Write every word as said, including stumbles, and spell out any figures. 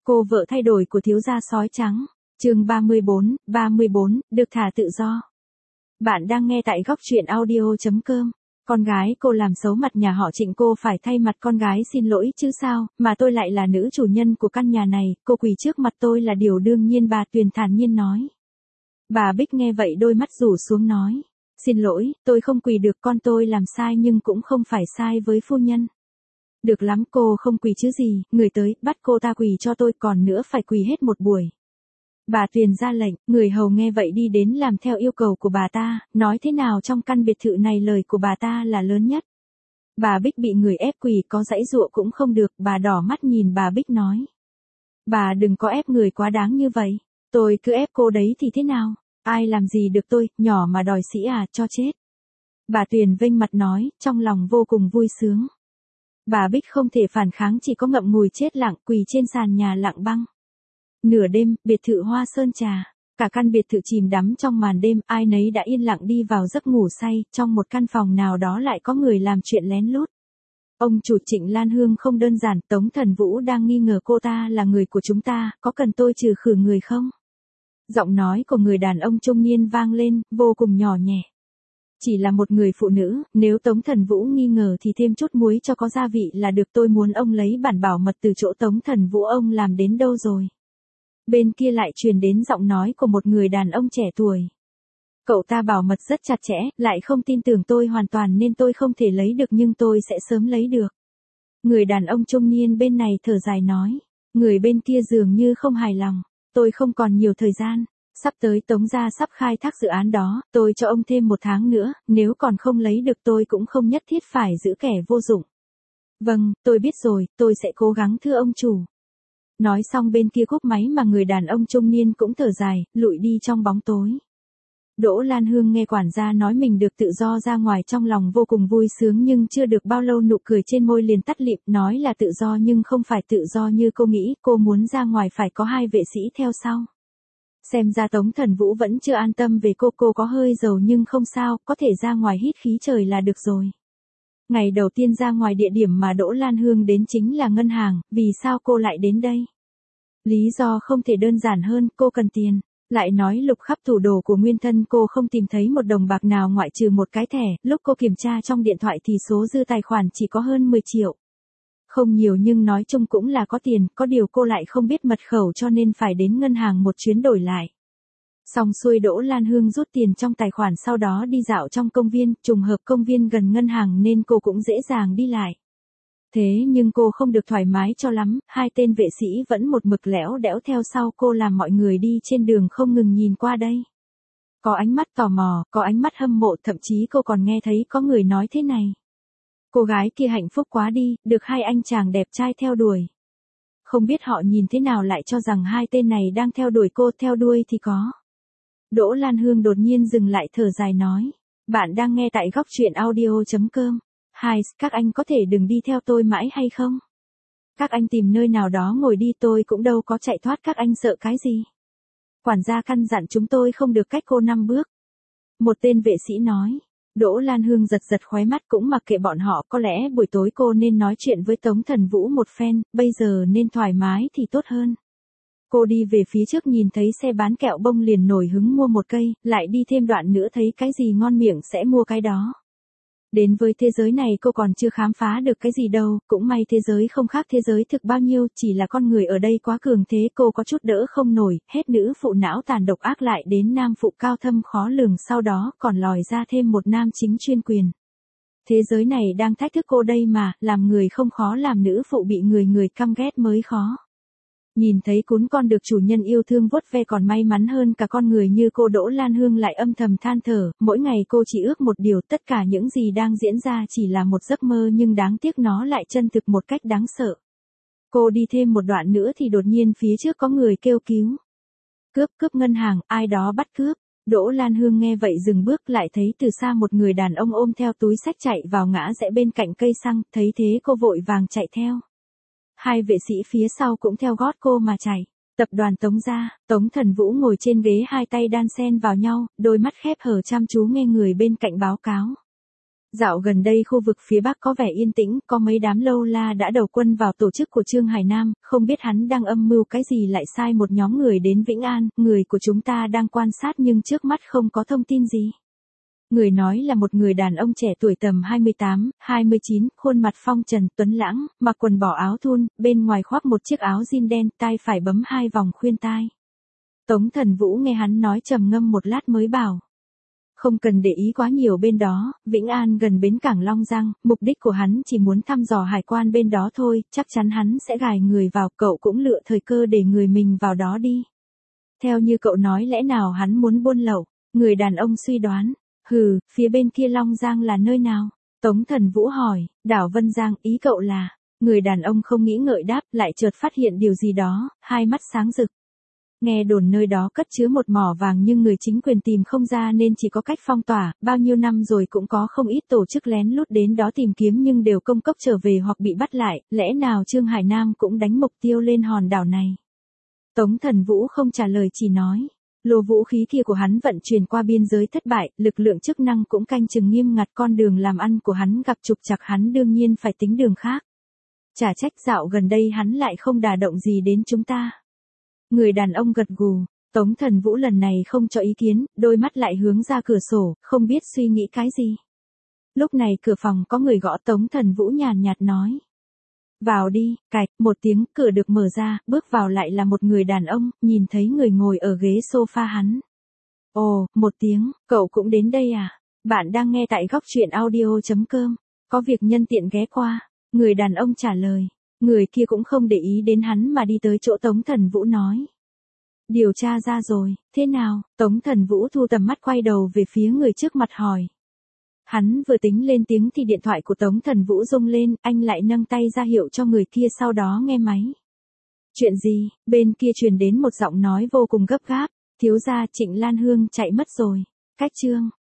Cô vợ thay đổi của thiếu gia sói trắng. Chương ba mươi bốn, ba mươi bốn, được thả tự do. Bạn đang nghe tại góc truyện audio chấm com. Con gái cô làm xấu mặt nhà họ Trịnh, cô phải thay mặt con gái xin lỗi chứ sao, mà tôi lại là nữ chủ nhân của căn nhà này, cô quỳ trước mặt tôi là điều đương nhiên, bà Tuyền thản nhiên nói. Bà Bích nghe vậy đôi mắt rủ xuống nói. Xin lỗi, tôi không quỳ được, con tôi làm sai nhưng cũng không phải sai với phu nhân. Được lắm, cô không quỳ chứ gì, người tới, bắt cô ta quỳ cho tôi, còn nữa phải quỳ hết một buổi. Bà Tuyền ra lệnh, người hầu nghe vậy đi đến làm theo yêu cầu của bà ta, nói thế nào trong căn biệt thự này lời của bà ta là lớn nhất. Bà Bích bị người ép quỳ, có giãy giụa cũng không được, bà đỏ mắt nhìn bà Bích nói. Bà đừng có ép người quá đáng như vậy, tôi cứ ép cô đấy thì thế nào, ai làm gì được tôi, nhỏ mà đòi sĩ à, cho chết. Bà Tuyền vênh mặt nói, trong lòng vô cùng vui sướng. Bà Bích không thể phản kháng, chỉ có ngậm ngùi chết lặng quỳ trên sàn nhà lặng băng. Nửa đêm, biệt thự Hoa Sơn Trà, cả căn biệt thự chìm đắm trong màn đêm, ai nấy đã yên lặng đi vào giấc ngủ say, trong một căn phòng nào đó lại có người làm chuyện lén lút. Ông chủ Trịnh Lan Hương không đơn giản, Tống Thần Vũ đang nghi ngờ cô ta là người của chúng ta, có cần tôi trừ khử người không? Giọng nói của người đàn ông trung niên vang lên, vô cùng nhỏ nhẹ. Chỉ là một người phụ nữ, nếu Tống Thần Vũ nghi ngờ thì thêm chút muối cho có gia vị là được, tôi muốn ông lấy bản bảo mật từ chỗ Tống Thần Vũ, ông làm đến đâu rồi? Bên kia lại truyền đến giọng nói của một người đàn ông trẻ tuổi. Cậu ta bảo mật rất chặt chẽ, lại không tin tưởng tôi hoàn toàn nên tôi không thể lấy được, nhưng tôi sẽ sớm lấy được. Người đàn ông trung niên bên này thở dài nói. Người bên kia dường như không hài lòng. Tôi không còn nhiều thời gian. Sắp tới Tống gia sắp khai thác dự án đó, tôi cho ông thêm một tháng nữa, nếu còn không lấy được tôi cũng không nhất thiết phải giữ kẻ vô dụng. Vâng, tôi biết rồi, tôi sẽ cố gắng thưa ông chủ. Nói xong bên kia cúp máy mà người đàn ông trung niên cũng thở dài, lụi đi trong bóng tối. Đỗ Lan Hương nghe quản gia nói mình được tự do ra ngoài, trong lòng vô cùng vui sướng, nhưng chưa được bao lâu nụ cười trên môi liền tắt lịm, nói là tự do nhưng không phải tự do như cô nghĩ, cô muốn ra ngoài phải có hai vệ sĩ theo sau. Xem ra Tống Thần Vũ vẫn chưa an tâm về cô, cô có hơi giàu nhưng không sao, có thể ra ngoài hít khí trời là được rồi. Ngày đầu tiên ra ngoài, địa điểm mà Đỗ Lan Hương đến chính là ngân hàng, vì sao cô lại đến đây? Lý do không thể đơn giản hơn, cô cần tiền. Lại nói lục khắp tủ đồ của nguyên thân cô không tìm thấy một đồng bạc nào ngoại trừ một cái thẻ, lúc cô kiểm tra trong điện thoại thì số dư tài khoản chỉ có hơn mười triệu. Không nhiều nhưng nói chung cũng là có tiền, có điều cô lại không biết mật khẩu cho nên phải đến ngân hàng một chuyến đổi lại. Xong xuôi Đỗ Lan Hương rút tiền trong tài khoản, sau đó đi dạo trong công viên, trùng hợp công viên gần ngân hàng nên cô cũng dễ dàng đi lại. Thế nhưng cô không được thoải mái cho lắm, hai tên vệ sĩ vẫn một mực lẽo đẽo theo sau cô, làm mọi người đi trên đường không ngừng nhìn qua đây. Có ánh mắt tò mò, có ánh mắt hâm mộ, thậm chí cô còn nghe thấy có người nói thế này. Cô gái kia hạnh phúc quá đi, được hai anh chàng đẹp trai theo đuổi. Không biết họ nhìn thế nào lại cho rằng hai tên này đang theo đuổi cô, theo đuôi thì có. Đỗ Lan Hương đột nhiên dừng lại thở dài nói. Bạn đang nghe tại góc truyện audio chấm com. Hai, các anh có thể đừng đi theo tôi mãi hay không? Các anh tìm nơi nào đó ngồi đi, tôi cũng đâu có chạy thoát các anh, sợ cái gì? Quản gia căn dặn chúng tôi không được cách cô năm bước. Một tên vệ sĩ nói. Đỗ Lan Hương giật giật khóe mắt, cũng mặc kệ bọn họ, có lẽ buổi tối cô nên nói chuyện với Tống Thần Vũ một phen, bây giờ nên thoải mái thì tốt hơn. Cô đi về phía trước nhìn thấy xe bán kẹo bông liền nổi hứng mua một cây, lại đi thêm đoạn nữa thấy cái gì ngon miệng sẽ mua cái đó. Đến với thế giới này cô còn chưa khám phá được cái gì đâu, cũng may thế giới không khác thế giới thực bao nhiêu, chỉ là con người ở đây quá cường thế, cô có chút đỡ không nổi, hết nữ phụ não tàn độc ác lại đến nam phụ cao thâm khó lường, sau đó còn lòi ra thêm một nam chính chuyên quyền. Thế giới này đang thách thức cô đây mà, làm người không khó, làm nữ phụ bị người người căm ghét mới khó. Nhìn thấy cún con được chủ nhân yêu thương vuốt ve còn may mắn hơn cả con người như cô, Đỗ Lan Hương lại âm thầm than thở, mỗi ngày cô chỉ ước một điều, tất cả những gì đang diễn ra chỉ là một giấc mơ, nhưng đáng tiếc nó lại chân thực một cách đáng sợ. Cô đi thêm một đoạn nữa thì đột nhiên phía trước có người kêu cứu. Cướp, cướp ngân hàng, ai đó bắt cướp. Đỗ Lan Hương nghe vậy dừng bước, lại thấy từ xa một người đàn ông ôm theo túi xách chạy vào ngã rẽ bên cạnh cây xăng, thấy thế cô vội vàng chạy theo. Hai vệ sĩ phía sau cũng theo gót cô mà chạy. Tập đoàn Tống gia, Tống Thần Vũ ngồi trên ghế, hai tay đan xen vào nhau, đôi mắt khép hờ chăm chú nghe người bên cạnh báo cáo. Dạo gần đây khu vực phía Bắc có vẻ yên tĩnh, có mấy đám lâu la đã đầu quân vào tổ chức của Trương Hải Nam, không biết hắn đang âm mưu cái gì lại sai một nhóm người đến Vĩnh An, người của chúng ta đang quan sát nhưng trước mắt không có thông tin gì. Người nói là một người đàn ông trẻ tuổi tầm hai mươi tám, hai mươi chín, khuôn mặt phong trần, tuấn lãng, mặc quần bò áo thun, bên ngoài khoác một chiếc áo jean đen, tay phải bấm hai vòng khuyên tai. Tống Thần Vũ nghe hắn nói trầm ngâm một lát mới bảo. Không cần để ý quá nhiều bên đó, Vĩnh An gần bến cảng Long Giang, mục đích của hắn chỉ muốn thăm dò hải quan bên đó thôi, chắc chắn hắn sẽ gài người vào, cậu cũng lựa thời cơ để người mình vào đó đi. Theo như cậu nói lẽ nào hắn muốn buôn lậu, người đàn ông suy đoán. Hừ, phía bên kia Long Giang là nơi nào? Tống Thần Vũ hỏi, đảo Vân Giang, ý cậu là, người đàn ông không nghĩ ngợi đáp, lại chợt phát hiện điều gì đó, hai mắt sáng rực. Nghe đồn nơi đó cất chứa một mỏ vàng nhưng người chính quyền tìm không ra nên chỉ có cách phong tỏa, bao nhiêu năm rồi cũng có không ít tổ chức lén lút đến đó tìm kiếm nhưng đều công cốc trở về hoặc bị bắt lại, lẽ nào Trương Hải Nam cũng đánh mục tiêu lên hòn đảo này? Tống Thần Vũ không trả lời chỉ nói. Lô vũ khí kia của hắn vận chuyển qua biên giới thất bại, lực lượng chức năng cũng canh chừng nghiêm ngặt, con đường làm ăn của hắn gặp trục trặc, hắn đương nhiên phải tính đường khác. Chả trách dạo gần đây hắn lại không đả động gì đến chúng ta. Người đàn ông gật gù, Tống Thần Vũ lần này không cho ý kiến, đôi mắt lại hướng ra cửa sổ, không biết suy nghĩ cái gì. Lúc này cửa phòng có người gõ, Tống Thần Vũ nhàn nhạt nói. Vào đi, cạch, một tiếng, cửa được mở ra, bước vào lại là một người đàn ông, nhìn thấy người ngồi ở ghế sofa hắn. Ồ, một tiếng, cậu cũng đến đây à? Bạn đang nghe tại góc truyện audio chấm com, có việc nhân tiện ghé qua. Người đàn ông trả lời, người kia cũng không để ý đến hắn mà đi tới chỗ Tống Thần Vũ nói. Điều tra ra rồi, thế nào? Tống Thần Vũ thu tầm mắt quay đầu về phía người trước mặt hỏi. Hắn vừa tính lên tiếng thì điện thoại của Tống Thần Vũ rung lên, anh lại nâng tay ra hiệu cho người kia sau đó nghe máy. Chuyện gì? Bên kia truyền đến một giọng nói vô cùng gấp gáp, thiếu gia Trịnh Lan Hương chạy mất rồi. Cách chương